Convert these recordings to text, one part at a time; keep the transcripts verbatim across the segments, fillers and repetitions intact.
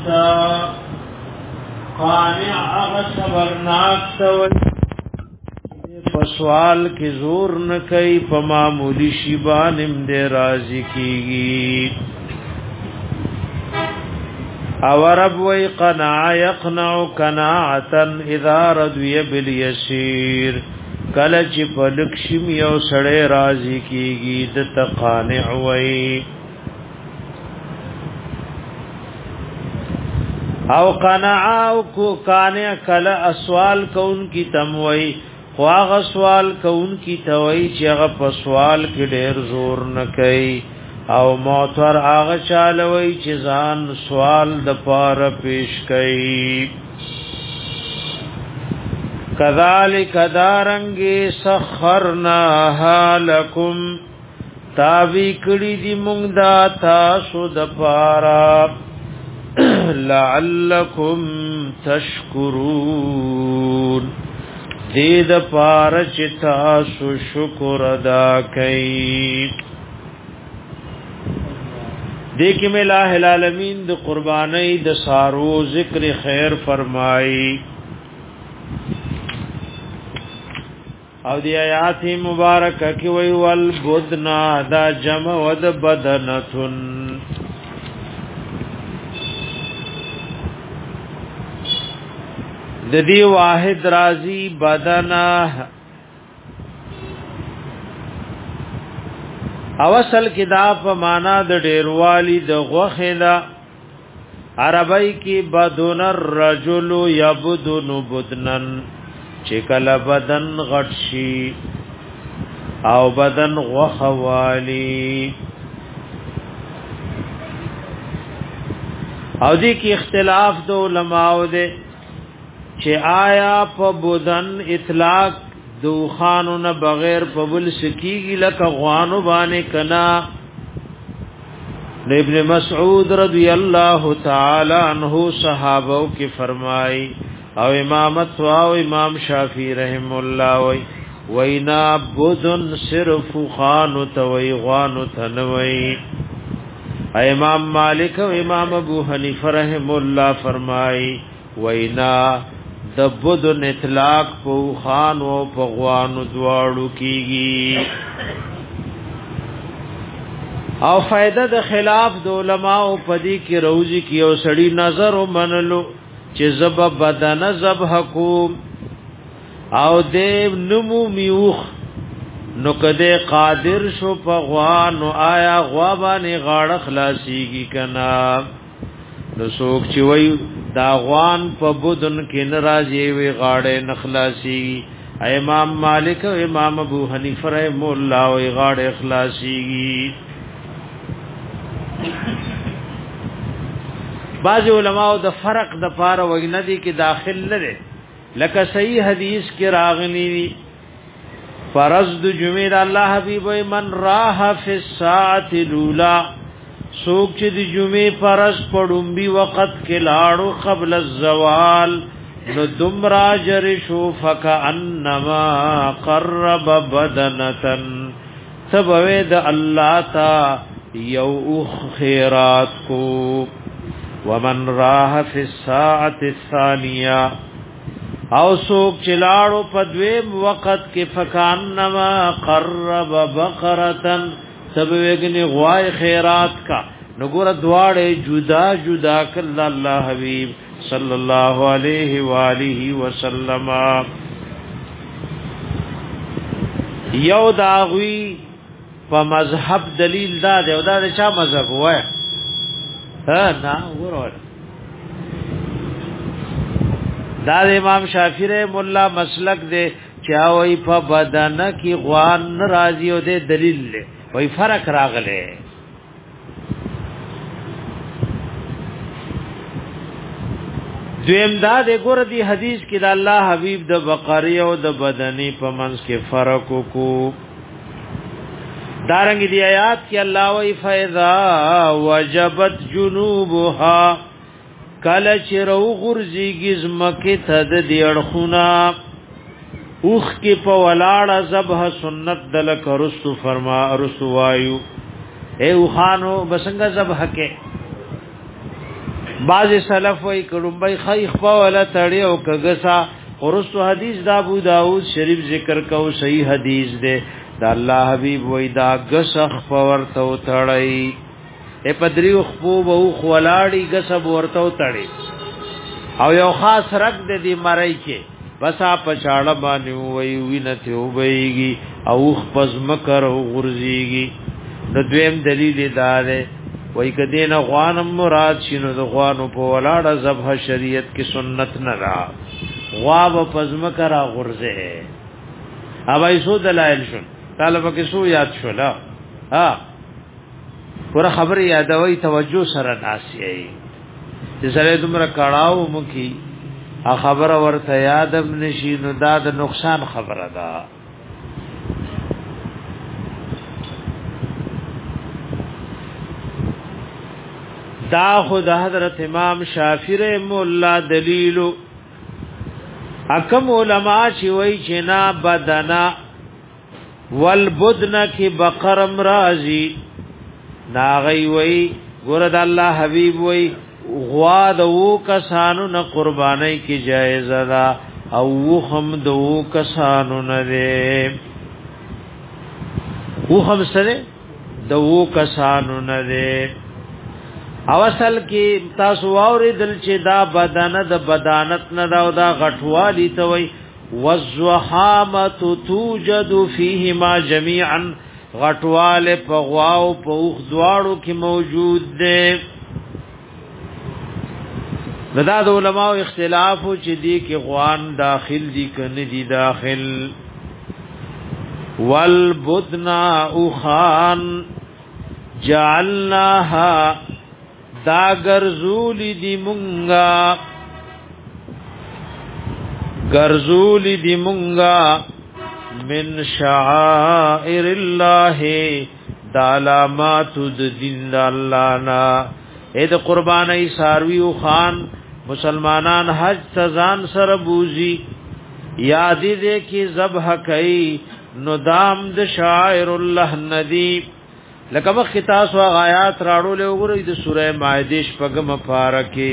تا قانع اغا صبرناک توي پسوال کی زور نکئی پا معمولی شیبانم دے رازی کیگی او رب وی قناع یقنع قناعتا اذا رضوی بالیسیر کلچ پلکشم یو سڑے رازی کیگی دتا قانع وی او قناع او کو قانع کل اسوال کون کی تموی خواغ سوال کون کی توئی چیغ پا سوال کی دیر زور نکئی او موتور آغا چالوئی چیزان سوال دپار پیش کئی کذالک دارنگی سخرناها لکم تابی کڑی دی مونگ دا تاسو دپارا لعلکم تشکرون دید پارچ تاسو شکر ادا کئی دیکھ میں الہ العالمین د قربانی د سارو ذکر خیر فرمائی او دی آیات مبارکہ کی وی والبدنا دا جمع ود بدنتن د دې واحد رازی بدنا اوصل کې دا په معنا د ډیروالی د غوخه دا عربی کې بدن الرجل یبدن بدنن چې کله بدن غټ شي او بدن غوخه والی او دې کې اختلاف د علماء ده چې آیا په بدن اطلاق دو خانون بغیر په بل سکیږي لکه غوانو باندې کنا ابن مسعود رضی الله تعالی عنہ صحابو کې فرمای او امامت او امام شافعی رحم الله وی وینا بدن صرف خانو توي غوانو تنوي امام مالک او امام ابو حنیفه رحم الله فرمای وینا د بدن اطلاق په خان او په غوانو دواړو کیږي او فائدہ د خلاف د علماء په دې کې روزي کې او سړی نظر ومنلو چې زب بدن ذبح کو او دې نمو میوخ نو کده قادر شو په غوانو آیا غوابانه غاړه خلاصيږي کنا نو څوک چې وایي دا غوان په بدن کې ناراضي وي غاړه نخلاصي امام مالک او امام ابو حنیفه رحم الله وی غاړه اخلاصي بعض علماء د فرق د پاره وګندي کې داخل لري لکه صحیح حدیث کې راغلی فرض د جمعې الله حبیب من راح فی الساعه الاولى سوک چې د جمعې فرض پړومبي وخت کې لاړو قبل الزوال نو دمرا جر شو فکانما قرب بدنتن سبوی د الله تا یو خیرات کو ومن راح فی الساعه الثانیه او سوک چې لاړو په دویم وخت کې فکانما قرب بقرتن سب ویگنی غوای خیرات کا نگور دواڑے جدا جدا کل اللہ حبیب صلی اللہ علیہ وآلہ وسلم یو داغوی پا مذہب دلیل دا دے او دا دے چا مذہب ہوا ہے ہاں نا ورور دا دے امام شافعی رحم اللہ مسلک دے چاوئی پا بدن کی غوان نرازی او دے دلیل لے وی فرق راغلے دویم دا دے گور دی حدیث کی دا اللہ حبیب دا بقری او دا بدنی پا منس کے فرق کو دارنگ دی آیات کی اللہ وی فیضا وجبت جنوبها کلچ رو غرزی گزمکی تد دی اڑخونا اوخ کی پا ولاڑا زبح سنت دلک رسو فرما رسو وایو اے اوخانو بسنگا زبح کے بعض سلف وی کړمبای خیخ په ولا تړي او کګسا ورستو حدیث دا ابو داود شریف ذکر کو صحیح حدیث دے دا الله حبیب وی دا غسخ ورته تړي اے پدری خو بو خلاړي غسب ورته تړي او یو خاص رګ د دې مړی کې بس اپ چاړه باندې وی وینته وبېږي او خپز مکر او غرزيږي د دویم دلیل دا ده وای کدی نه غوانم مراد شنو د غوانو په ولاړه ذبح شریعت کې سنت نه را غواب پزم کرا غرزه اوای سو دلائل شون طالب کې سو یاد شولا ها پر خبر یادوي توجه سره ناسي چې سره تمره کړهو مخي ا خبر ورته یادم نشي نو دا د نقصان خبره ده دا خود حضرت امام شافعی رحم الله دلیل حکم علماء چې وای چې نا بدنا والبدن کی بقرم رازی ناغي وای ګور د الله حبیب وای غوا د وو کسانو نه قربانای کی جایز ده او هم د وو کسانو نه ده وو هم سره د وو کسانو نه ده او اصل کې تاسو اوریدل چې دا بدن د بدانت نه دا او دا غټوالی ته وای والزحامه توجد فيهما جميعا غټواله په غواو په اوخ دواړو کې موجود ده دا د علماء اختلاف چې دي کې غوان داخل دي کنه دي داخل والبدنا اوخان جعلناها دا گرزول دی منگا گرزول دی منگا من شعائر اللہ دا علامات دین دا اللہ نا اید قربانی ساروی و خان مسلمانان حج تزان سر بوزی یادی دے کی ذبح کئی ندام د شعائر اللہ ندیب لکه مخ تاسو آیات راړو له وګورئ د سوره مائده شپږم پاره کې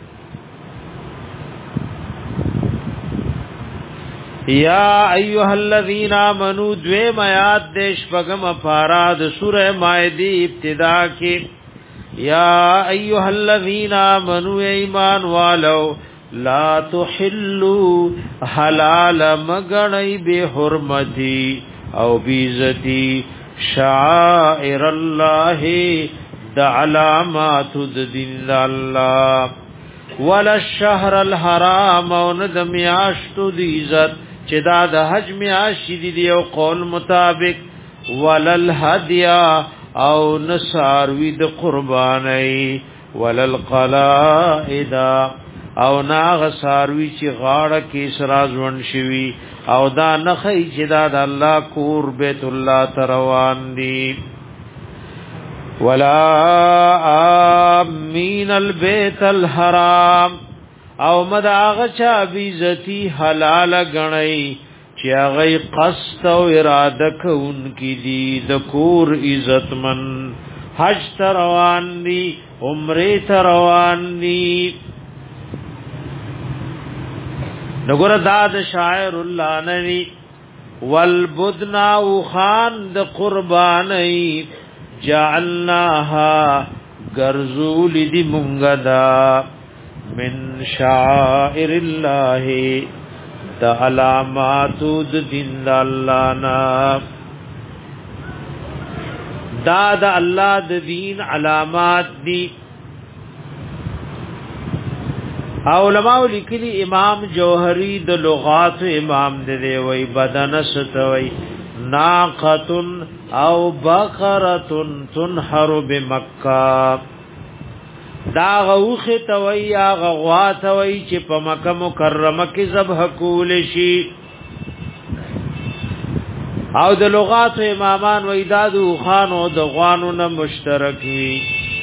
یا ایها الذین آمنوا دویم آیات د شپږم پاره د سوره مائده ابتدا کې یا ایها الذین آمنوا ایمان والو لا تحلوا حلال مغنی به حرمتی او بیزتی شعائر الله د علامات د دین الله ولا الشهر الحرام او د میاشتو د عزت چې دا د حج میاشت دی او قول مطابق ولا الهدیا او نساروی د قربانی ولا القلائد او ناغ ساروی چې غاړه کې سراز ون شوی او دا نخی چې دا د الله کور بیت الله تروان دی ولا امین البیت الحرام او مداغ چا بیزتی حلال گنئی چې هغه قصد او اراده کوونکی دي د کور عزتمن حج تروان دی عمره تروان دی نګور داد شاعر الله نوی والبدنا وخان د قربانی جعلناها غرزول دی منغدا من شاعر الله د علامات د دین الله نا دا د الله د دین علامات دی علماء لیکلی امام جوہری د لغات امام دے وی بدن ستوی ناقتن او بقرتن تنحر بمکہ دا غوخ توی یا غوا توی چې په مکه مکرمه کې ذبح کول شي او د لغات امامان وی دا د خانو د غوانو نه مشترکی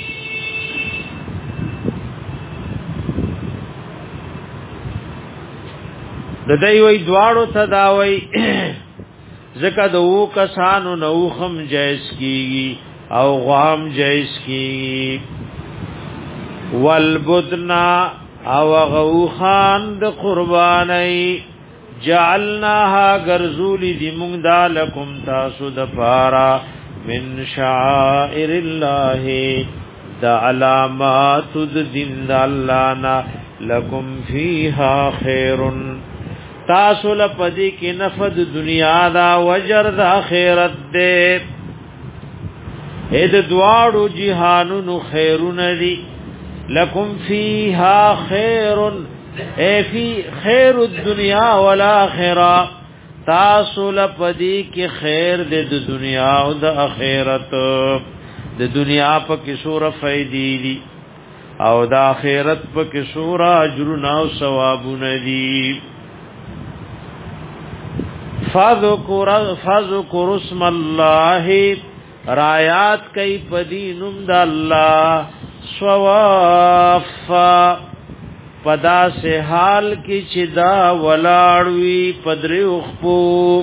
د دوی وی دواړو تداوی زکه د وو کسانو نوخم جایز کیږي او غام جایز کیږي والبدنا او غوخان د قربانی جعلناها غرزول دی مونږ دالکم تاسو د پارا من شعائر الله دا علامات د دین د الله نا لکم فیها خیر تاسو لپدی کی نفد دنیا دا وجر د اخرت دې اې د دواړو جهانونو خیرون دی لکم فیها خیر اے فی خیر الدنیا والآخرہ تاسو لپدی کی خیر دے د دنیا او د آخرت د دنیا په کې سور فائدې دي او د آخرت په کې سور اجر او ثوابونه دي فذكر فذكر اسم الله رایات کای پدینم د الله سوافا پدا سے حال کی چدا ولاړوي پدری خپو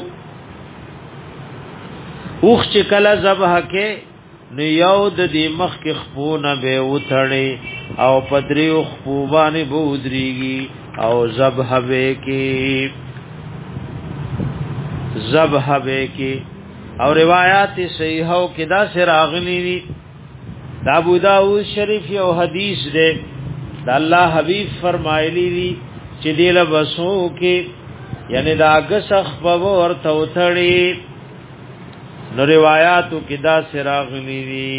اوخ چې کله ذبح کې نو یو د دې مخ کې خپو نه به وثړي او پدری خپو باندې بودريږي او ذبح به کې ذبح به کې او روایت صحیحو کې دا سر اغلی دي دا ابو داؤد شریف یو حدیث ده دا الله حبیب فرمایلی دي چې دله بسو کې یعنی دا غسخ په ورته وثړي نو روایتو کې دا سر اغلی دي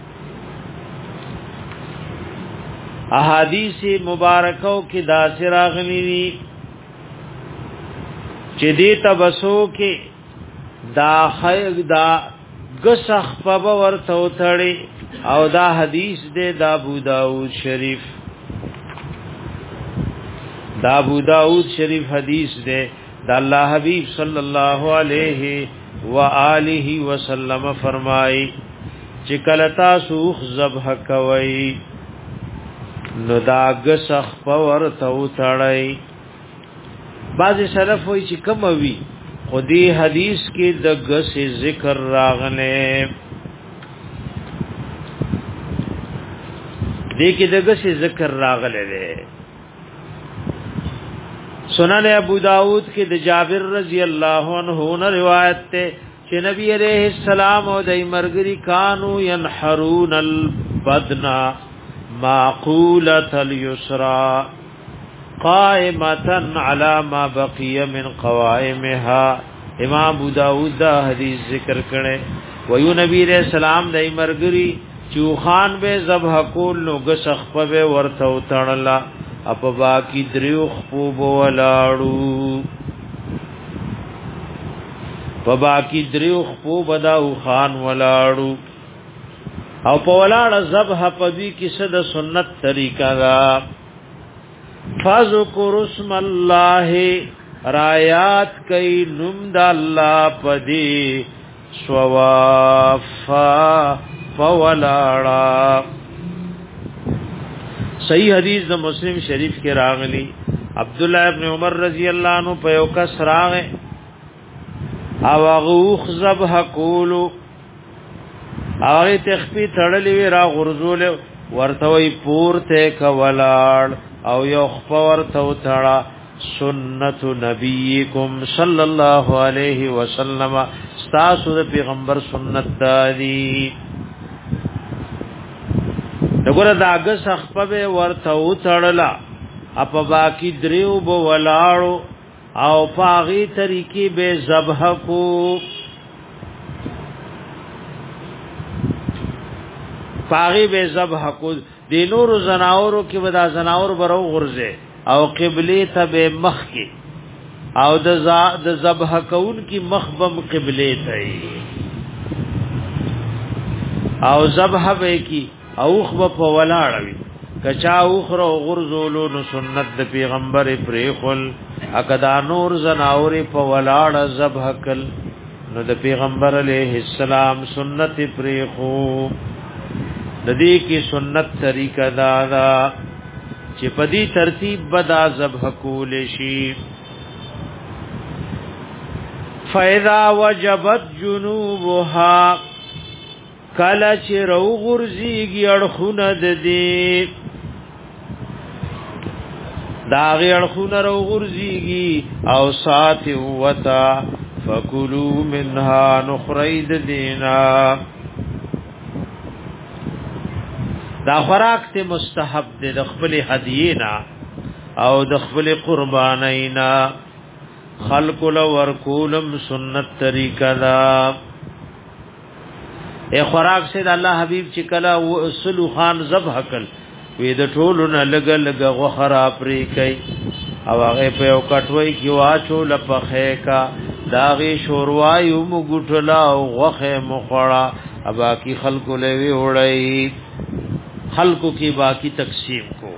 احادیث مبارکو کې دا سر اغلی دي چې دې تبسو کې دا خیر دا غسخ په ورته وثړي او دا حدیث دے دا ابو داؤد شریف دا ابو داؤد شریف حدیث دے دا اللہ حبیب صلی اللہ علیہ وآلہ وسلم فرمائی چکلتا سوخ ذبح کوئی نو دا غسخ پور تو تړی بعض سلف وی چې کم وی خودی حدیث کې د غس ذکر راغله دیکھ دغه سے ذکر راغله ده سنن ابو داؤد کې د جابر رضی الله عنه نے روایت ته چې نبی علیہ السلام او د مرګری کانو ينحرون البدنا معقوله اليسرى قائمه على ما بقي من قوائمها امام ابو داؤد دا حدیث ذکر کړي ویو نبی علیہ السلام د مرګری چوخان به ذبح کول نو غسخ په ورته وتړلا اپ باقی دریو خپوب ولاړو په باقی دریو خپوب دا خان ولاړو او په ولاړ ذبح په دې کې صد سنت طریقہ دا فذكر اسم الله رایات کای نوم د الله پدی سوافا فولاڑا صحیح حدیث د مسلم شریف کې راغلی عبداللہ ابن عمر رضی اللہ عنہ په یو کس راغه او غوخ ذبح کولو هغه تخفی تړلې وی را غرزول ورته وی پورته کولاړ او یو خپور ته وتړه سنت نبیکم صلی الله علیه وسلم استاسو د پیغمبر سنت دی دغه داګه سخپه ورته وتړلا اپ باقی دریو بو ولاړو او پاغي طریقې به ذبح کو پاغي به ذبح کو دینور زناورو کې ودا زناور برو غرزه او قبله ته به مخ کې او د د ذبح کون کی مخبم قبله ته او ذبح به کی اوخ په ولاړوي کچا اوخرو غرزولو نو سنت د پیغمبر پرېخل اکدا نور زناور په ولاړ ذبح کل نو د پیغمبر علیه السلام سنت پرېخو د دې کی سنت طریقہ دا دا چې په دې ترتیب بدا ذبح کول شي فاذا وجبت جنوبها کله چې رو غرزيږي اړخونه د دې دا غیر خون رو غرزیگی او سات وطا فکلو منها نخرید دینا دا خوراک تے مستحب دے دخبل حدینا او دخبل قربانینا خلق لورکولم سنت طریقہ دا اے خوراک سے دا اللہ حبیب چکلا سلو خان ذبح کل وی د ټولو نه لګ لګ غوخرا پری کوي او هغه په یو کټوي کې واچو لپخه کا داغي شوروای او مګټلا او غوخه مخړه ابا کی خلکو لوي وړي خلکو کی باقی تقسیم کو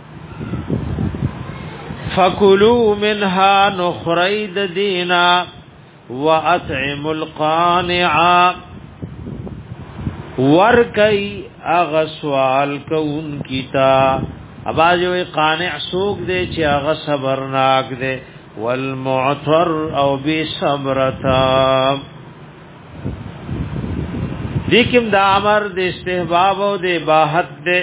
فکلوا منها نخرید دینا واطعم القانع ورکی اغا سوال کون کیتا اباجو قانع سوک دے چی اغا صبرناک دے والمعتر او بی صبرتا دیکم دا عمر دے استحباب او دے باحت دے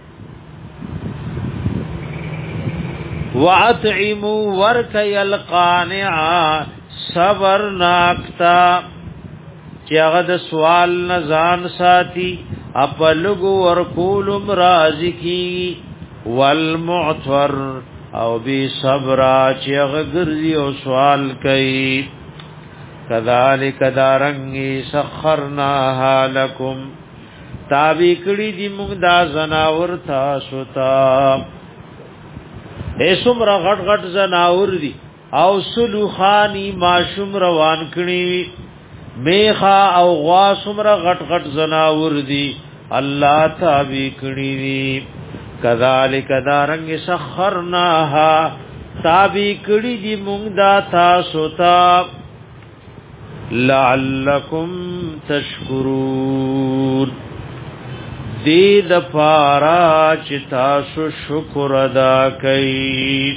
وَأَطْعِمُوا وَرْكَيَ الْقَانِعَ صبرناکتا چی اغا دا سوال نزان ساتی اپلگو ورکولم رازکی والمعتور او بی صبرا چی اغگرزی او سوال کئی کذالک دارنگی سخرناها لکم تابی کڑی دی مونگ دا زناور تاسو تا اے سمرا غٹ غٹ زناور دی او سلو خانی ماشم روان کنی میخا او غوا سمرا غٹ غٹ زناور دی اللہ تابی کنی دی کذالک دارنگ سخرناها تابی کڑی دی مونگ دا تاسو تا لعلکم تشکرون دی د پارا چې تاسو شکر ادا کړئ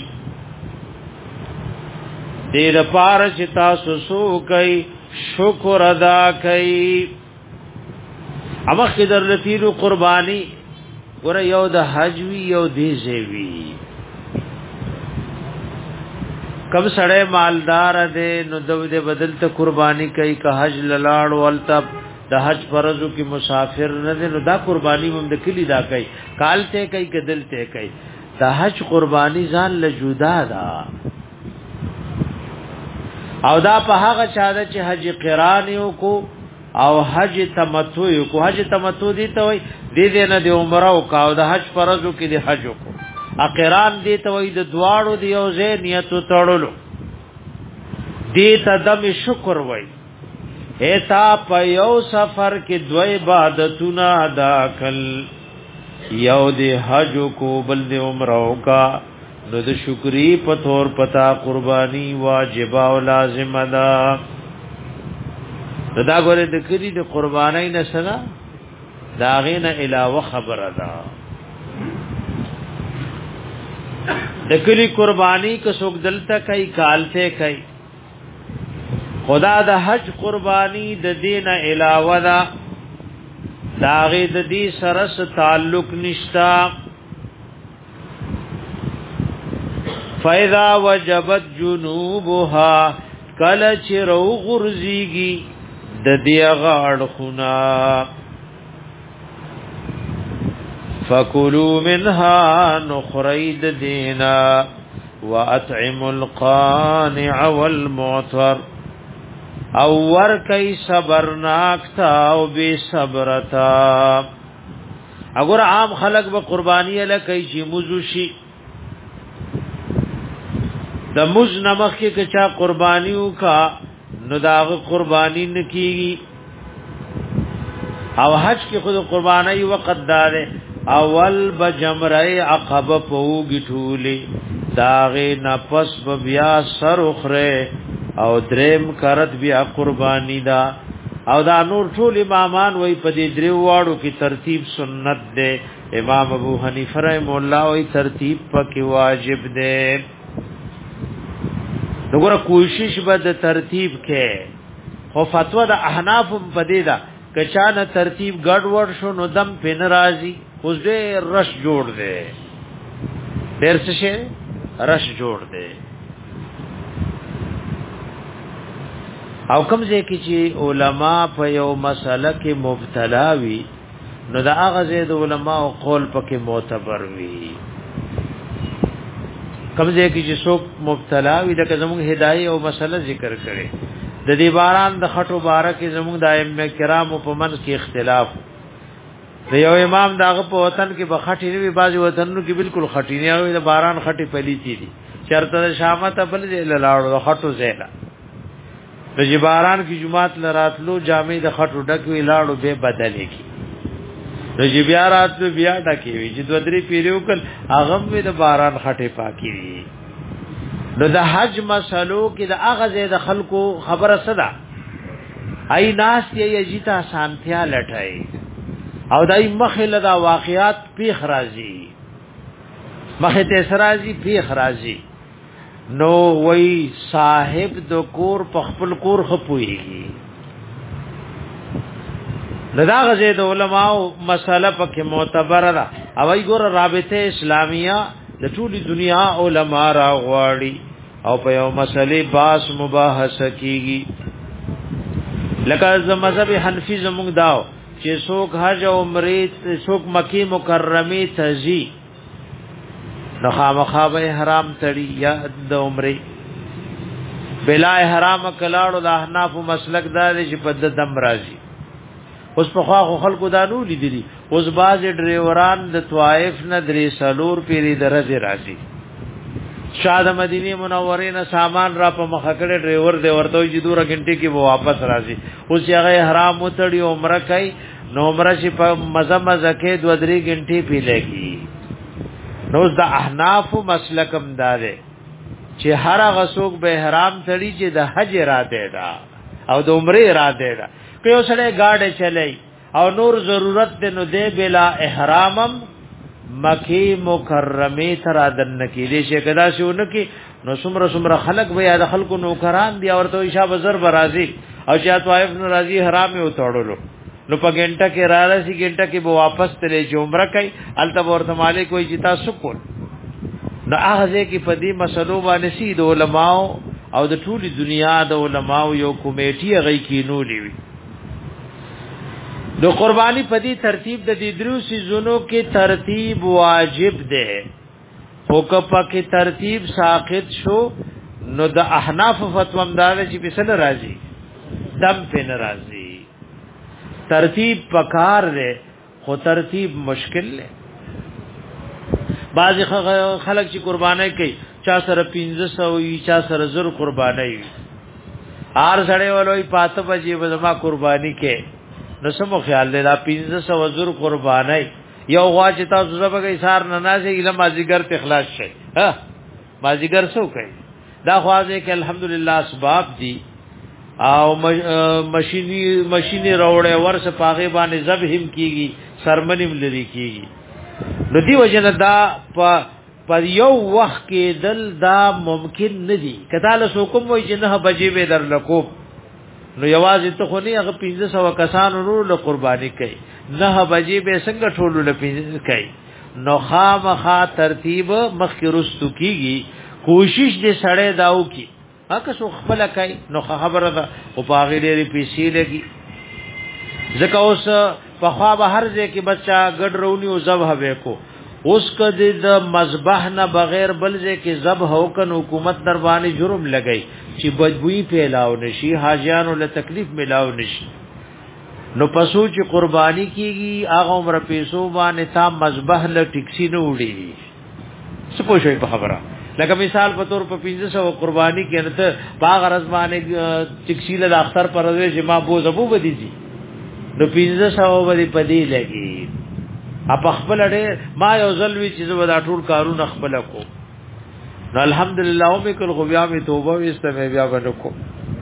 دی د پارا چې تاسو سو کوي شکر ادا کړئ اما خدر لتیرو قربانی ور یو د حج وی یو دی زوی کم سړی مالدار دی نو د بدل ته قربانی کوي که حج لاړ ولته د حج فرضو کې مسافر نه دي نو دا قرباني هم د کلی دا کوي کال ته کوي کدل ته کوي د حج قرباني ځان له جدا دا او دا په هغه چا ده چې حج قران یو کو او حج تمتع یو کو حج تمتع دي ته وي د دې نه د عمره او کا او د حج فرضو کې د حج کو اقران دي ته وي د دواړو دی او زه نیت تړلو دې ته دم شکر وای ایتا په یو سفر کې دوی عبادتونه ادا کړ یو د حج کو بل د عمره کا نو د شکری په تور پتا قربانی واجب او لازم ده دا غره د کړي د قربانای نه سره دا غینه علاوه خبره ده د کلی قربانی کو څوک دلته کوي کالته کوي خدا د حج قربانی د دین علاوه دا داغه د دې سرس تعلق نشتا فاذا وجبت جنوبها کل چرو غرزیږي د دې غاړ خنا فکلوا منها نخرید دینا واطعموا القانع والمعتر او ور کئی صبرناکتا او بے صبرتا اگر عام خلق با قربانی لکی چی مزوشی دا مز نمخ کی کچا قربانیو کا نداغ قربانی نکیگی او حج کی خود قربانی وقت دارے اول بجمرئی عقب پوگی ٹھولی داغی نفس بیا سر اخرے او دریم کرت بیا قربانی دا او دا نور ټول امامان وای په دې درو واړو کې ترتیب سنت ده امام ابو حنیفه رحم الله وای ترتیب پکې واجب ده وګوره کوشش به د ترتیب کې خو فتوا د احناف په دې دا کچانه ترتیب ګډ وډ شو نو دم پن راضي اوس دې رش جوړ ده ډېر څه رش جوړ دی او کوم ځای کې چې علما په یو مسله کې مبتلا وي نو دا هغه ځای د علما او قول پکې معتبر وي کوم ځای کې چې څوک مبتلا وي دا زموږ هدايه او مسله ذکر کړي د دې باران د خټو باره کې زموږ د ائمه کرامو په منځ کې اختلاف د یو امام داغه په وطن کې بخټی نه وي بعضي وطنونو کې بالکل خټی نه وي د باران خټی پلیتی دي چرته شامته بل ځای لاړو د خټو ځای د جباران کی جمعات لراتلو جامع د خټو ډک وی لاړو به بدلې کی د جبیارات بیا ډکی وی چې دوه درې پیریو کل هغه د باران خټه پاکي وی نو د حج مسلو کې د اغه د خلکو خبره صدا ای ناس یې یجیتا سانتیا لټای او دای مخله دا واقعات پیخ راځي مخه ته سرازي پیخ راځي نو وی صاحب د کور په خپل کور خپويږي لدا غزه د علماء مسله پکې معتبر ده او ای ګور رابطه اسلامیه د ټولي دنیا علما را غواړي او په یو مسلې باس مباحثه کیږي لکه ز مذهب حنفي زموږ داو چې څوک حج او عمره څوک مکی مکرمه تزي نو خامخا به حرام تړي یا د عمره بلا حرام کلاړو د احناف مسلک دار چې په دم راځي اوس په خوا خلکو دانو لیدلی اوس باز ډریوران د طائف نه درې سالور پیری درځي راځي شاده مدینه منوره نه سامان را په مخه کړه ډریور دی ورته چې دوره غنټه کې وو واپس راځي اوس هغه حرام وتړي عمره کوي نو عمره چې په مزه مزه کې دوه درې غنټه پی لګي نو د احناف مسلکم داده چې هر هغه څوک به حرام تړي چې د حج اراده ده او د عمره اراده ده کيو سره گاډه چلای او نور ضرورت ده نو ده بلا احرامم مکی مکرمه تر ادن کی دې شه کدا شونه کی نو سمره سمره خلق بیا د خلکو نوکران دی او ته ایشا بزر برازي او چې طائف نو راضي حرام یو توړلو نو په ګنټه کې را رسي ګنټه کې به واپس تلې چې عمره کوي الته ورته مالک کوئی چې تاسو کول نو هغه کې په دې مسلو باندې سید علماء او د ټولي دنیا د علماء یو کمیټي غي کینو لیوي نو قربانی په دې ترتیب د دې درو سيزونو کې ترتیب واجب ده او کپا کې ترتیب ساقط شو نو د احناف فتوا مدار چې په سره راځي دم په ناراضي ترتیب پکار ده خو ترتیب مشکل ده بعض خلک چې قربانای کوي چا سره پنځه سو وي چا سره زر قربانای وي هر سړی ولوي پاته بجې به ما قرباني کې نو سمو خیال دې دا پنځه سو زر قربانای یو غوا چې تاسو زبګي سار نه نازي اله مازیګر ته اخلاص شي ها مازیګر سو کوي دا خوازه کې الحمدلله اسباب دي او ماشيني ماشيني روړې ورس پاغه باندې ذبحم کیږي سرمنیم لري کیږي نو دی وجنه دا پر یو وخت کې دل دا ممکن ندي کله سو کوم وای چې نه بجې به در لکو نو یوازې ته خو نه هغه پنځه سو کسان ورو له قرباني کوي نه بجې به څنګه ټولو له پنځه کوي نو خامخا ترتیب مخکرستو کیږي کوشش دې سړې داو کی هغه سو خپل کوي نو خبره ده او پاغې لري پیسې لګي ځکه اوس په خوا به هر ځای کې بچا ګډ رونی او ذبح وکړو اوس کدی د مذبح نه بغیر بل ځای کې ذبح وکړ حکومت در باندې جرم لګی چې بدبوئی پیلاو نشي حاجیانو له تکلیف ملاو نشي نو پسو چې قربانی کیږي هغه عمر پیسو باندې تا مذبح له ټیکسي نه وړي څه پوښي په خبره لکه مثال په تور په پنځه سو قربانی کې انته باغ غرض باندې ټیکسي له اختر پر ورځ چې ما بو زبو بدی دي نو پنځه سو باندې پدی لګي اپ خپل اړه ما یو ځلوي چې زو دا ټول کارونه خپل کو نو الحمدلله او میکل خو بیا می توبه واستمه بیا باندې کو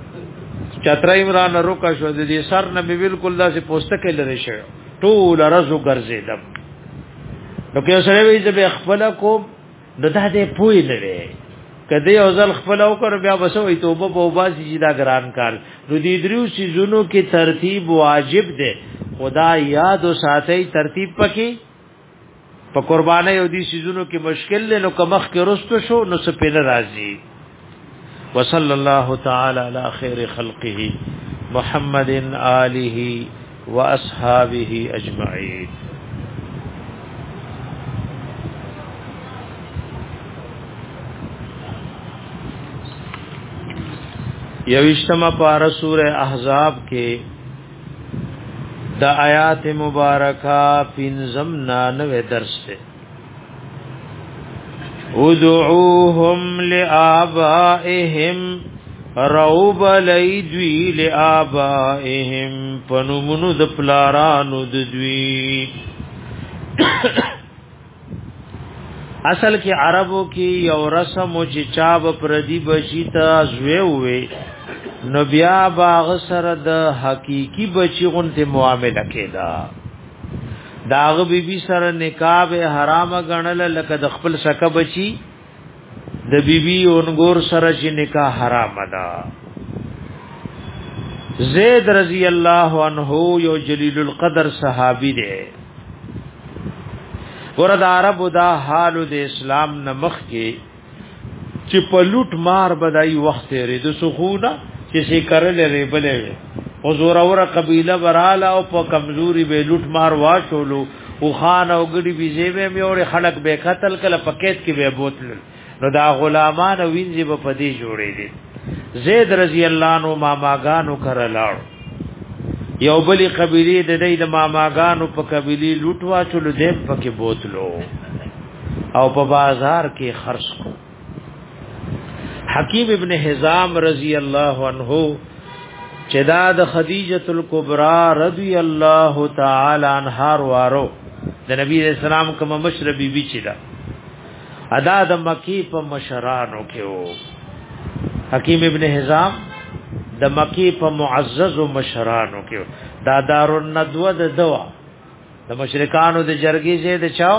چتر عمران روکا شو د دې سر نه بالکل داسې پوسټه کې لری شو ټول رزو ګرځیدم نو کې سره وی چې خپل کو نو دا دې پوي لري کدی او ځل خپل او کر بیا وسوي توبه په وباسي چې دا ګران کار نو دې درو سيزونو کې ترتیب واجب ده خدا یاد او ساتي ترتیب پکې په قرباني او دي سيزونو کې مشکل له نو کمخ کې رستو شو نو سپین راضي. وصلى الله تعالى على خير خلقه محمد آله واصحابه اجمعين. یوشتمه پارہ سورہ احزاب کې د آیات مبارکہ پنځم نانوے درس ته ادعوهم لآبائهم روب لیدوی لآبائهم پنمونو د پلارانو د دوی. اصل کې عربو کې یو رسم او چې چاب پردي بچی ته زوی وې نو بیا باغ سره د حقيقي بچی غونته معامله کېدا. داغ بی بی سره نکاح به حرام غنل لکه د خپل سکه بچی د بی بی اونګور سره چې نکاح حرام ده. زید رضی الله عنه یو جلیل القدر صحابی دی. ورته عربو دا حال د اسلام نمخ کې چې په لوټ مار بدای وخت لري د سخونه چې سي کړل لري بلې او زور اور قبيله براله او په کمزوري به لوټ مار واچولو او خان او ګډي بيزي به مې اور خلق به قتل کله پکېت کې به بوتل نو دا غلامان وینځي په پدی جوړې دي. زید رضی الله عنه ماماګانو کړلاړو یو بلی قبیلی د دې د ماماګانو په قبیلی لوټوا چلو دې پکې بوتلو او په بازار کې خرڅ کو. حکیم ابن حزام رضی الله عنه چې دا د خدیجه الکبرى رضی الله تعالی عنها وارو د نبی رسول الله کوم مشربی بي چې دا ادا د مکی په مشرانو کې وو. حکیم ابن حزام د مکی په معزز او مشرانو کې دا دارالندوه د دوا د مشرکانو د جرګي زید چاو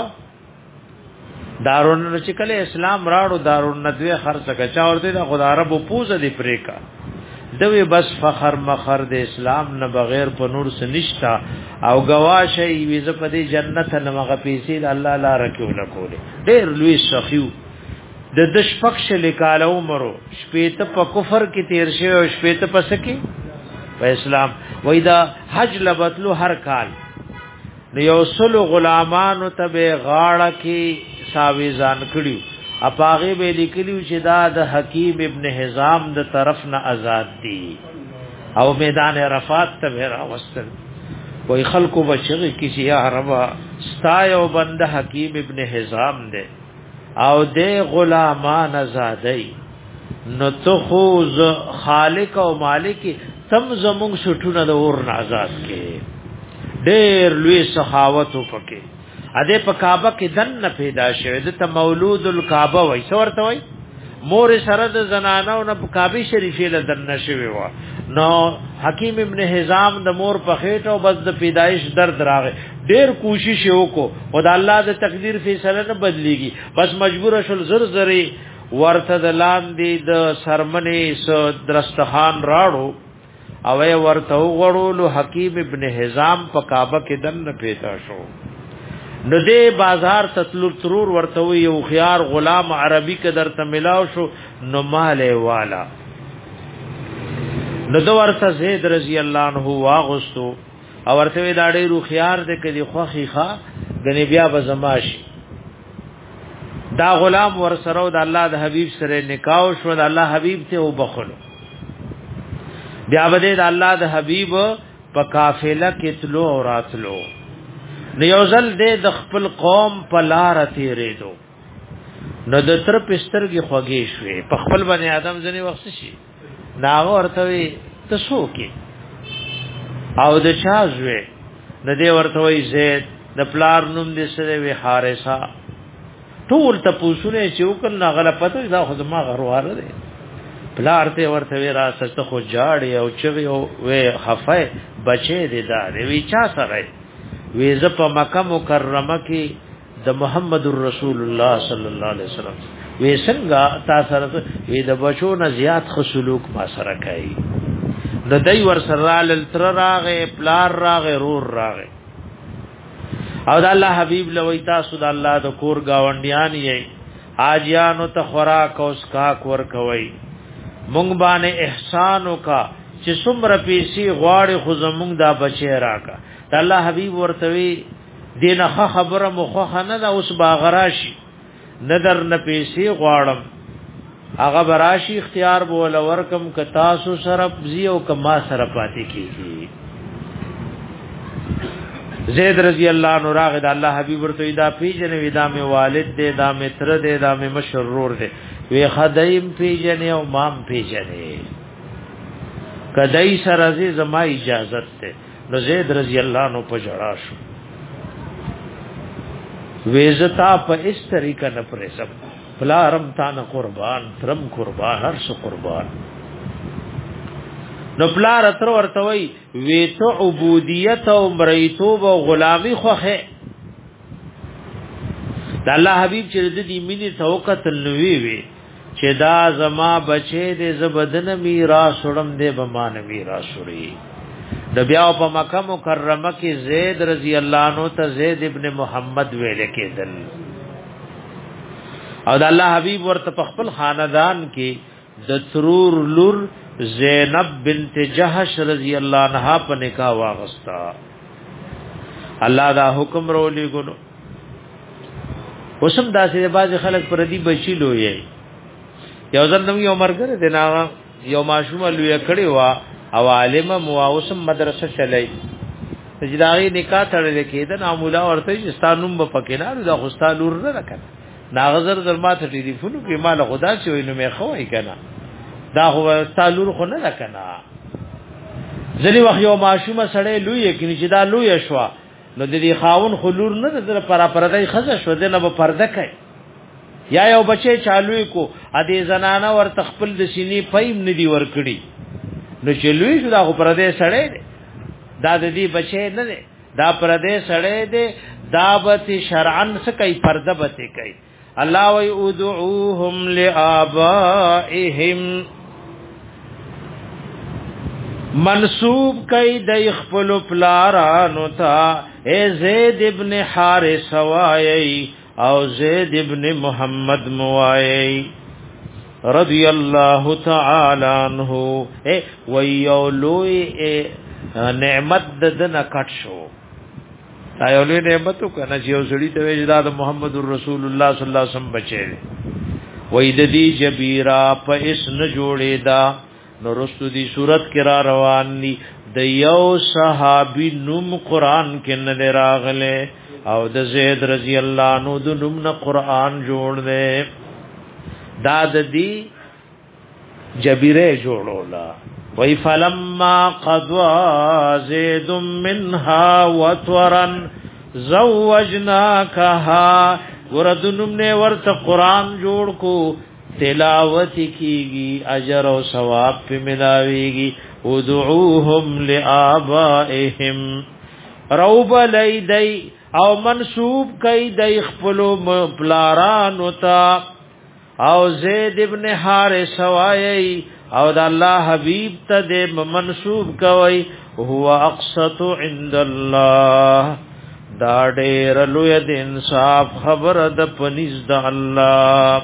دارون چې کله اسلام راړو دارالندوه خرڅه کچا ورته د خدای رب پوزه دی پریکا دوی بس فخر مخر د اسلام نه بغیر په نور سنشتا او گواشه ویزه په دې جنت نه مغه پیسې الله لاره کې ولکول. ډېر لوی سخیو د دشپکش لیکاله عمرو شپېته په کفر کې تیر شوی او شپېته په سکی په اسلام. وېدا حج لبتلو هر کال نو یو سلو غلامانو ته به غاړه کې ساويزان کړیو اپاغه به لیکلیو چې دا د حکیم ابن حزام د طرف نه آزاد دي او میدان عرفات ته ورا وستل. کوئی خلکو بچی کسی یا ربا ستایو بند حکیم ابن حزام دے او دے غلامان آزادی نو تو خوز خالق او مالک تم زمونږ سټونه د اور آزاد کې ډېر لوی سخاوت وکړي. اده په کعبه کې دن پیدا شوه د ته مولود الکعبه وای څورته وای مور سره د زنانو نه په کعبه شریفه له دن شوه وا. نو حکیم ابن حزام د مور په خېټه او بس د پیدایش درد راغی ډېر کوشش وکړو او د الله د تقدیر فیصله نه بدليږي بس مجبور شول زر زری ورته د لاندې د سرمنې س درستخان راړو او ورته وغړولو. حکیم ابن حزام په کعبه کې دن پیدا شو. نو دې بازار تطلور ترور ورته یو خيار غلام عربي کې درته ملاو شو نو ماله والا نو دو ورته زید رضی الله عنه واغستو او ورته دا ډېر خيار دې کې خو خيخه غني بیا بزماشي. دا غلام ور سره د الله د حبيب سره نکاح شو د الله حبيب ته وبخلو بیا بده د الله د حبيب په قافله کې تلو او راتلو. نیوزل دې د خپل قوم په لار تیرې دو نو د تر پستر کې خوږې شوې په خپل بني آدم ځنی وخت شي ناغه ورته وي تاسو کې او د چا زوی د دې ورته وي زید د پلار نوم دې سره وي حارثه ټول ته پوښونه چې وکړ نه غلا پته دا خو ما غرواره دي پلار ته ورته وي راسته خو جاړي او چوي او وي خفای بچي دې دا دې وی چا سره وی ز په مکه مکرمه کې د محمد رسول الله صلی الله علیه وسلم وی څنګه تاسو سره وی د بچو نه زیات خسلوک ما سره کوي د دای ور سره ل تر راغه پلار راغه رور راغه او د الله حبیب لوی تاسو د الله د کور گاونډیان یې حاجیانو ته خوراک او اسکاک ور کوي مونږ باندې احسان وکا چې څومره پیسې غواړي خو زمونږ دا بچی راکا د الله حبیب ورتوي دینه خبره مخه نه دا اوس باغراشي ندر نه پیسې غواړم هغه براشي اختیار بول ورکم ک تاسو سره زیو کما سره پاتې کیږي زید رضی الله عنه راغ د الله حبیب ورته دا پیجن ودا می والد دې دا می تر دې دا می مشرور دې وی خدایم پیجن او مام پیجن کدی سره زی زما اجازه ته نو زید رضی الله عنه په جړا شو ویزتا په اس طریقه نه پرسم فلا رم تان قربان ترم قربان هر څه قربان نو پلا رتر ورتوي وی تو عبودیت او مریتوب او غلامی خوخه د الله حبیب چې د دې مینې توقت نوې وي چې دا زما بچي دې زبدن میراث وړم دې بمان میراث وړي د بیا په مکه مکرمه کې زید رضی الله عنه ته زید ابن محمد ویل کېدل او د الله حبیب ورته په خپل خاندان کې د ترور لور زینب بنت جحش رضی الله عنها په نکاح واغستا الله دا حکم رولې ګنو وسم داسې باز خلک پر دې بچی لوی یو ځل نو یو مرګ دې نا یو ماشوم لوی کړي وا او عالم مواوسم مدرسه چلای تجداري نکاح تړل کېده نو مولا ورته ستانوم په پکینارو دا غستالور نه راکړه ناغزر در ما ته ټلیفون کې مال خدا چې وینم یې خوای کنه دا هو ستالور خو نه کنه ځلې وخت یو ماشومه سړی لوی کینی چې دا لوی شو نو د دې خاون خلور نه در پر پردای خزه شو دنه په پرده کوي یا یو بچي چالوې کو ا دې زنانه ور تخپل د سینې پېم ندي ور کړی نو چې لوی شو دا خو پرده سړی دا د دې بچي نه دی دا پرده سړی دی دا به شرعن څه کوي پرده به کوي الله وی ادعوهم لآبائهم منسوب کئی دی خپل پلارانو تا اے زید ابن حارث وائی او زید ابن محمد موائی رضی اللہ تعالی عنہ اے ویولوی اے نعمت ددن کٹ شو ایولوی نعمتو کنا چې یو سړی ته وی دا محمد رسول الله صلی الله علیه وسلم بچی وی د دې جبیرا په اس نه جوړې دا نو رستو دی صورت کرا روان دی د یو صحابی نوم قرآن کې نه راغله او د زید رضی الله عنه د نوم نه قرآن جوړ دے دا د دی جبیره جوړولا وی فلما قضوا زید منها وطرا زوجناکها ورد نوم نے ورت قرآن جوړ کو تلاوت کیگی اجر و ثواب پہ ملاویگی ادعوهم لآبائهم روب لیدی او منصوب کئی دی خپلو پلارانو تا او زید ابن حارث وائی او دا اللہ حبیب تا دے منصوب کوئی هو اقسط عند اللہ دا دیر لوید انصاف خبر دا پنیز دا اللہ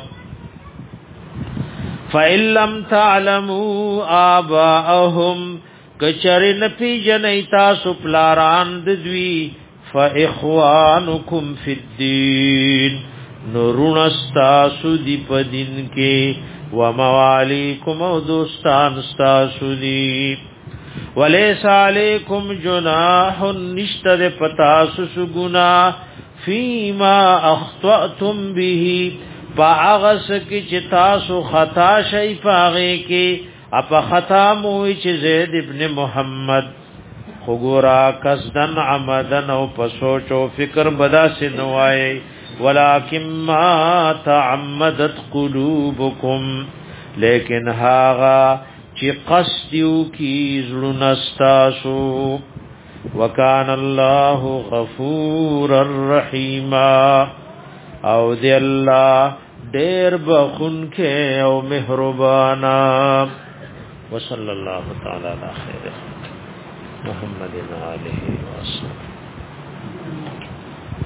فَإِن لَّمْ تَعْلَمُوا آبَاءَهُمْ کچرن پی جنیتا سپلاران ددوی فَإِخْوَانُكُمْ فِي الدِّينِ نورونستاسو دی پدین کے وَمَوَالِيكُمْ او دوستانستاسو دی وَلَيْسَ عَلَيْكُمْ جُنَاحٌ نشتد پتاسو سگنا فِيمَا أَخْطَأْتُمْ بِهِ پاغس کی چتاسو خطا شی پاغے کی اپا خطا موی چی زید ابن محمد خگورا قصدن عمدن او پسوچ و فکر بدا سنوائے ولیکن ما تعمدت قلوبکم لیکن هاغا چی قصدیو کی زلنستاسو وکان اللہ غفور الرحیمہ او دی اللہ دیر بخن کے او مہربانا وصلی اللہ تعالی علی خیر محمد علیہ وسلم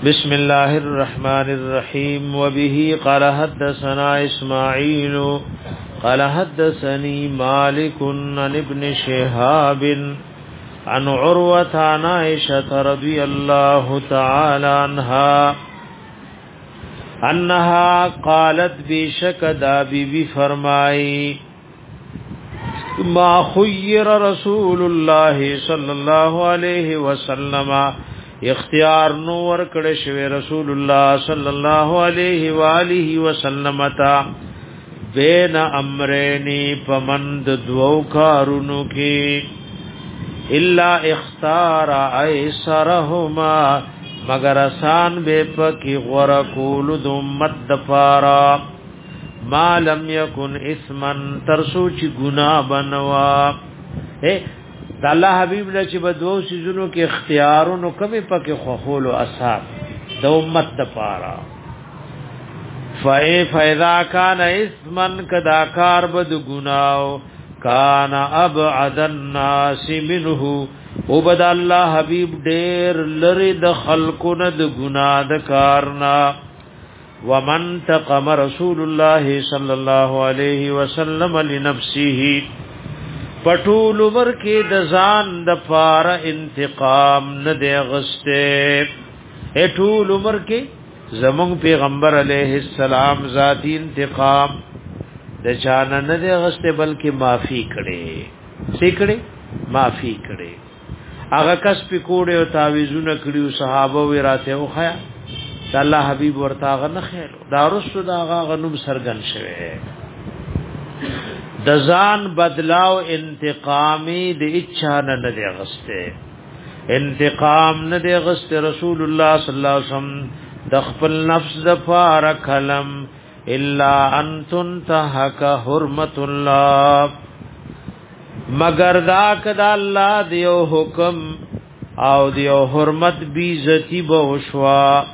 بسم الله الرحمن الرحيم وبه قال حدثنا اسماعيل قال حدثني مالك عن ابن شهاب عن عروة عن عائشة رضي الله تعالى عنها انها قالت بشک دا بی بی فرمائی ما خیر رسول الله صلی الله علیه وسلم اختیار نو ور کړه شوی رسول الله صلی الله علیه و آله وسلم تا بین امرین پمند دو کارونو کې الا اختار ایسرهما مگر آسان بے پکی غور کول د امت دفارا ما لم یکن اسمن ترسو چی گناہ بنوا اے دا اللہ حبیب له چې بدو سيزونو کې اختیارونو کمی پکې خوخول او اثار د امت دفارا فای فاذا کان اسمن کدا کار بد گناو کان ابعد الناس منه او بد الله حبیب ډیر لری د خلقونه د ګناه د کارنا ومن تقم رسول الله صلی الله علیه وسلم لنفسه پټول ور کې د ځان د پار انتقام نه دی غسته اټول عمر کې زمون پیغمبر علیه السلام ذاتی انتقام د چان نه دی غسته بلکې معافي کړي سې کړي معافي کړي هغه کس په کوړه او تعویذونه کړیو صحابه وی راته او خیا الله حبیب ورته غ نه خیر دا رسو دا غنوم سرګن شوه د ځان بدلاو انتقامی د اچھا نه دی غسته انتقام نه دی غسته رسول الله صلی الله علیه وسلم د خپل نفس د فار کلم الا انتن تهک حرمت الله مگر دا کدا الله دیو حکم او دیو حرمت بی ذاتی بوشوا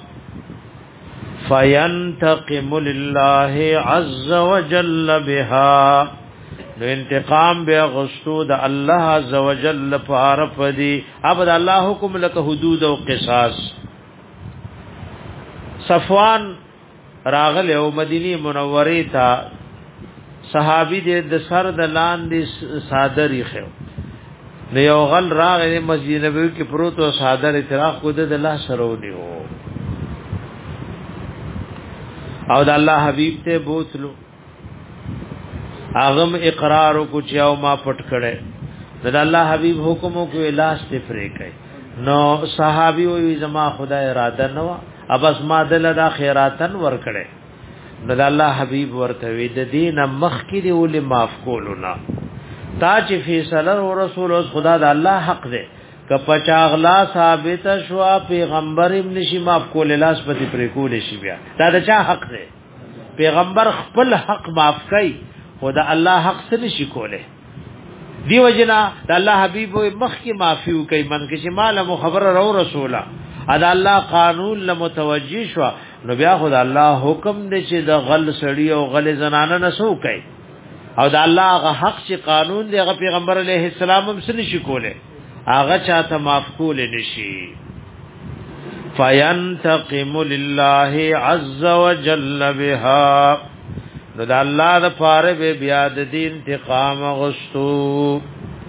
فینتقم لله عز وجل بها نو انتقام بیا غستو د الله عز وجل پار پدی اب د الله حکم لک حدود او قصاص صفوان راغل او مدینی منوره تا صحابی دې د سر د لاندې صادری خو نو یو غل راغې مسجد نبوي کې پروت او صادر اعتراف کو د الله سره ونیو او د الله حبيب ته بوتلو اغم اقرار کو چاو ما پټ کړي د الله حبيب حکم کو علاج ته فرې کړي نو صحابي وي زما خدای اراده نو ابس ما دل د خیراتن ور کړي نو د الله حبيب ورته وی د دین مخ کې دی ول معاف کولونا تا چې فیصله او رسول او خدا د الله حق دی ک پچاغلا ثابت شو پیغمبر ابن شي معاف کول لاس پتی پر کول شي بیا دا د چا حق دی پیغمبر خپل حق معاف کوي خدا الله حق څه نشي کوله دیو جنا د الله حبيب مخ کې معافي کوي من کې چې مال خبر او رسوله ادا الله قانون لمتوجی شو نو بیا خدای الله حکم دې چې د غل سړی او غل زنانه نسو کوي او د الله هغه حق چې قانون دی هغه پیغمبر علیه السلام هم سن شي کوله هغه چاته معاف کول نشي فینتقم لله عز وجل بها نو د الله د پاره به بیا د دې انتقام غستو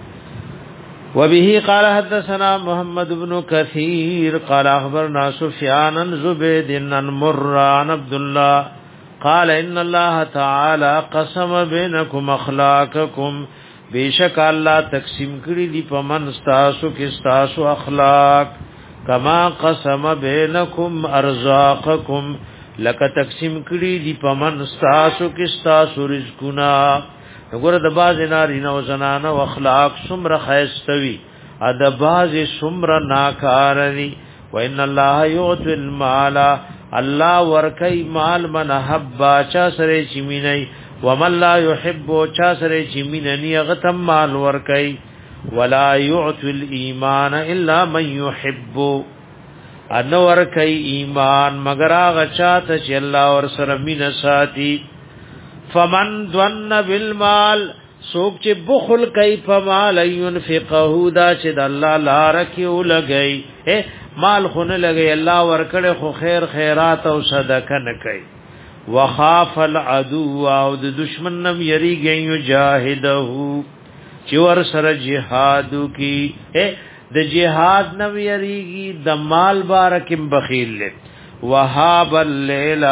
وبه قال حدثنا محمد بن كثير قال اخبرنا سفيان بن زبيد بن مر عن عبد الله قال ان الله تعالى قسم بينكم اخلاقكم بیشک الله تقسیم کړی دی په من استاسو کې استاسو اخلاق کما قسم بينكم ارزاقكم لک تقسیم کړی دی په من استاسو کې استاسو رزقنا وګوره د باز نارینه او زنانه او اخلاق سمره خیستوي ا د باز سمره ناکارني وان الله يعطي المال الله ورکای مال من حبا چا سره چمینای ومن لا يحب چا سره چمیننی غتم مال ورکای ولا يعطي الايمان الا من يحب ان ورکای ایمان مگر هغه چاته چې الله ور سره مين ساتي فمن ظن بالمال سوک چې بخل کوي په مال ينفقه دا چې د الله لار کې ولګي مال خونه لګي الله ورکړي خو خیر خیرات او صدقه نه کوي وخاف العدو او د دشمن نم یریږي یجاهده چې ور سره جهاد کی د جهاد نم یریږي د مال بارکم بخیل له وهاب الليل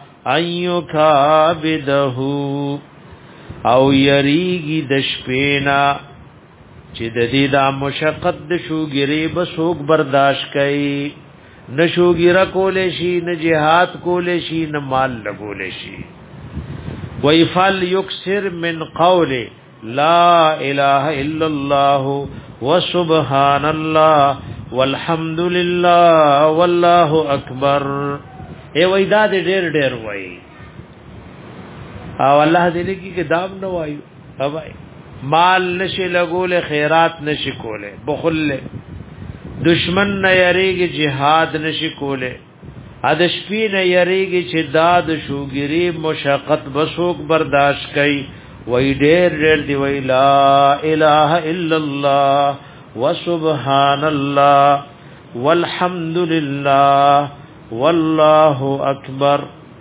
ايكابده او یریږي د شپینا چې د دې د مشقت د شوګری بسوک برداشت کړي نشوګیرا کولې شي نه جهاد کولې شي نه مال لګولې شي ويفل يكثر من قول لا اله الا الله وسبحان الله والحمد لله والله اکبر اے وای دا دې ډېر ډېر وای او الله دې لګي کې دام نه وایو اوبای مال نشي لګول خیرات نشي کوله بخل دشمن نه یریږي jihad نشي کوله اد شپې نه یریږي چې داد شوګری مشقت بسوک برداشت کوي وای ډېر ډېر دی وای لا اله الا الله وسبحان الله والحمد لله والله اکبر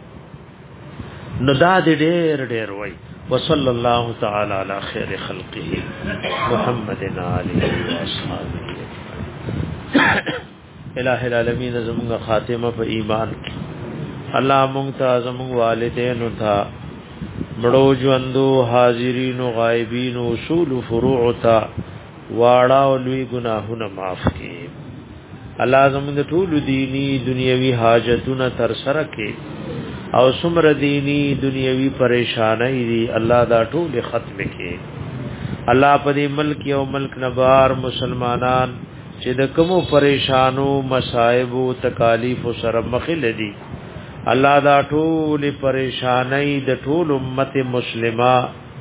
ندا دې ډېر ډېر وای وصلی الله تعالی علی خیر خلقه محمد علیه و اصحابہ الہ العالمین زمونږ خاتمه په ایمان کې الله مونږ ته زمونږ والدین او ته مړو ژوندو حاضرینو غایبینو اصول فروع ته واړه او لوی ګناهونه معاف کړي الله زمونږ ټول دینی دنیوي حاجتونه تر سره کړي او سمر دینی دنیوي پریشانای دي الله دا ټول ختم کړي الله په دې ملک او ملک نبار مسلمانان چې د کومو پریشانو مصائب او تکالیف سره مخ لدي الله دا ټول پریشانای د ټول امت مسلمه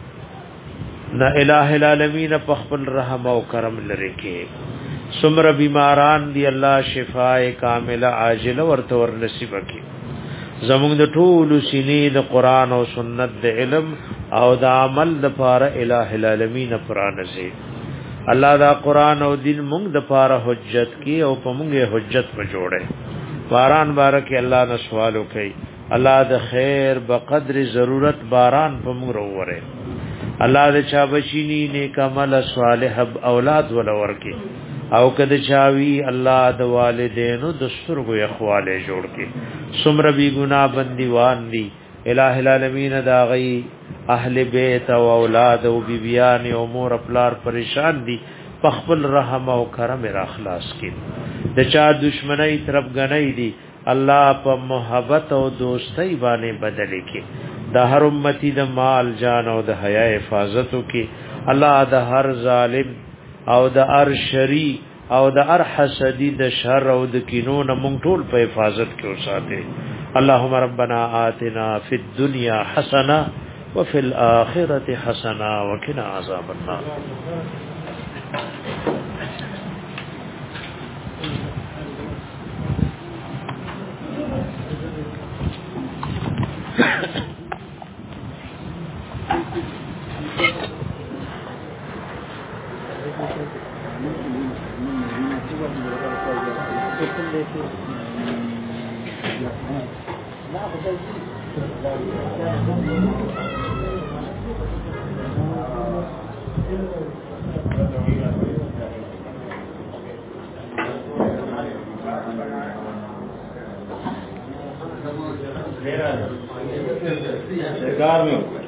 نا الہ العالمین په خپل رحم او کرم لري کې سمر بیماران دی الله شفاء کامله عاجله ورته ور نصیب کړي زموږ د ټول سینې د قران او سنت د علم او د عمل د پاره الہ العالمین پرانځي الله دا قران او دین موږ د پاره حجت کی او په موږ حجت په جوړه باران بارک الله نه سوال وکي الله د خیر بقدر ضرورت باران په موږ وروره الله د چا بچینی نیک عمل صالح اولاد ول ورکی او کده چاوی الله د والدینو د سترګو اخواله جوړ کی سمر بی گناہ بندیوان دی الہ العالمین دا غی اهل بیت او اولاد او بیبیان او مور خپلار پریشان دي پخپل رحم او کرم را اخلاص کړي د چا دشمنی طرف غنۍ دي الله په محبت او دوستۍ باندې بدل کړي د هر امتی د مال جان او د حیا حفاظت وکړي الله د هر ظالم او د هر شری او د هر حسدی د شر او د کینو نه مونږ ټول په حفاظت کې اوساته اللهم ربنا آتنا فی الدنيا حسنه وفي الآخرة حسنة وقنا عذاب النار Carmen.